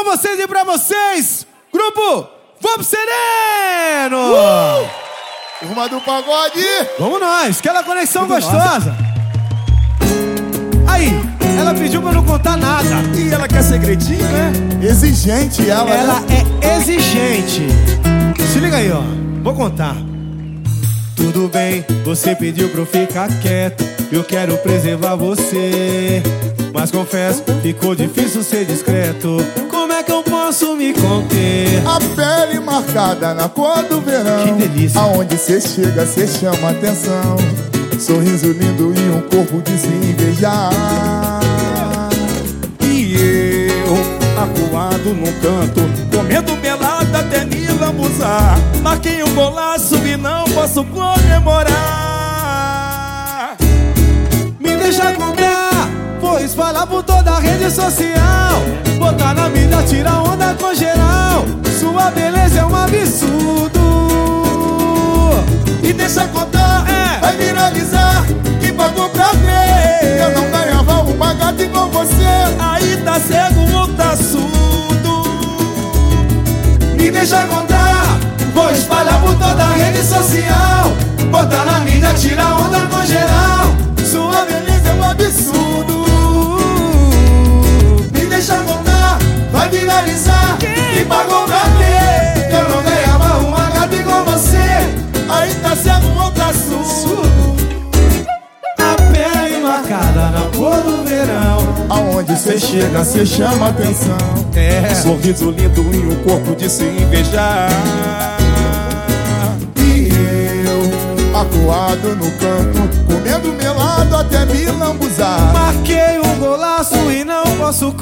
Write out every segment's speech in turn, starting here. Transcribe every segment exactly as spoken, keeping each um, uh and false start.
Com vocês e pra vocês, grupo Vamos Sereno! Uh! Turma do pagode! Vamos nós, aquela conexão Tudo gostosa. Aí, ela pediu pra não contar nada. E ela quer segredinho, né? Exigente ela, Ela né? é exigente. Se liga aí, ó. Vou contar. Tudo bem, você pediu pra eu ficar quieto. Eu quero preservar você, mas confesso, ficou difícil ser discreto. Como é que eu posso me conter? A pele marcada na cor do verão. Que delícia. Aonde cê chega, cê chama atenção. Sorriso lindo e um corpo de se invejar. E eu, acuado num canto, comendo melada até me lambuzar. Marquei um golaço e não posso comemorar. Me deixa contar, vou espalhar por toda a rede social. Botar na mídia, tirar onda com geral. Sua beleza é um absurdo. E deixa contar, É. vai viralizar. E pagou pra ver. Eu não ganhava uma gata igual você. Aí tá cego ou tá surdo. Me deixa contar, vou espalhar por toda a rede social. Botar na mídia, tirar onda com geral. Sua beleza é um absurdo. Me deixa contar, vai viralizar. E pagou pra ver. Eu não ganhava uma gata igual você. Aí tá cego ou tá surdo. A pele marcada na cor do verão. Aonde cê chega, cê chama atenção. É. Sorriso lindo e um corpo de se invejar. E eu, acuado no canto, comendo melado até me lambuzar. Marquei um golaço e não posso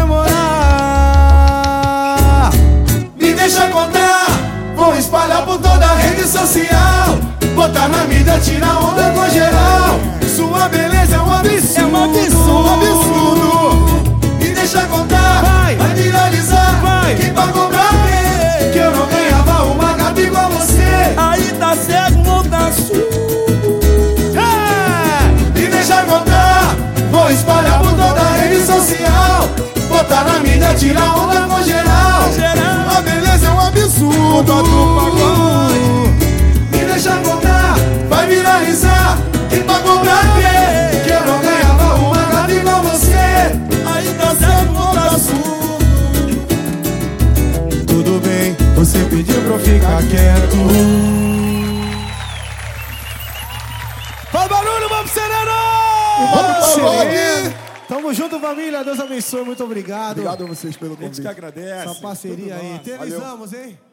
comemorar. Me deixa contar, vou espalhar por toda a rede social. Botar na mídia, tirar onda com geral. Sua beleza é um absurdo. É um absurdo. Um absurdo. Me deixa contar, vai, vai viralizar. Vai. Quem pagou pra ver que eu não ganhava uma gata igual você. Aí tá cego ou tá surdo. É. Me deixa contar, vou espalhar por toda a rede social. Botar na mídia, tirar onda com geral. Geral. A beleza é um absurdo. Me deixa contar, vai viralizar. Quem pagou pra ver que eu não ganhava uma gata igual você. Aí tá cego ou tá surdo. Tudo bem, você pediu pra eu ficar quieto. Faz barulho, vamos Sereno! Vamos, Sereno! Tamo junto, família. Deus abençoe, muito obrigado. Obrigado a vocês pelo A gente convite. que agradece. Essa parceria aí. Tudo nosso. Eternizamos, hein?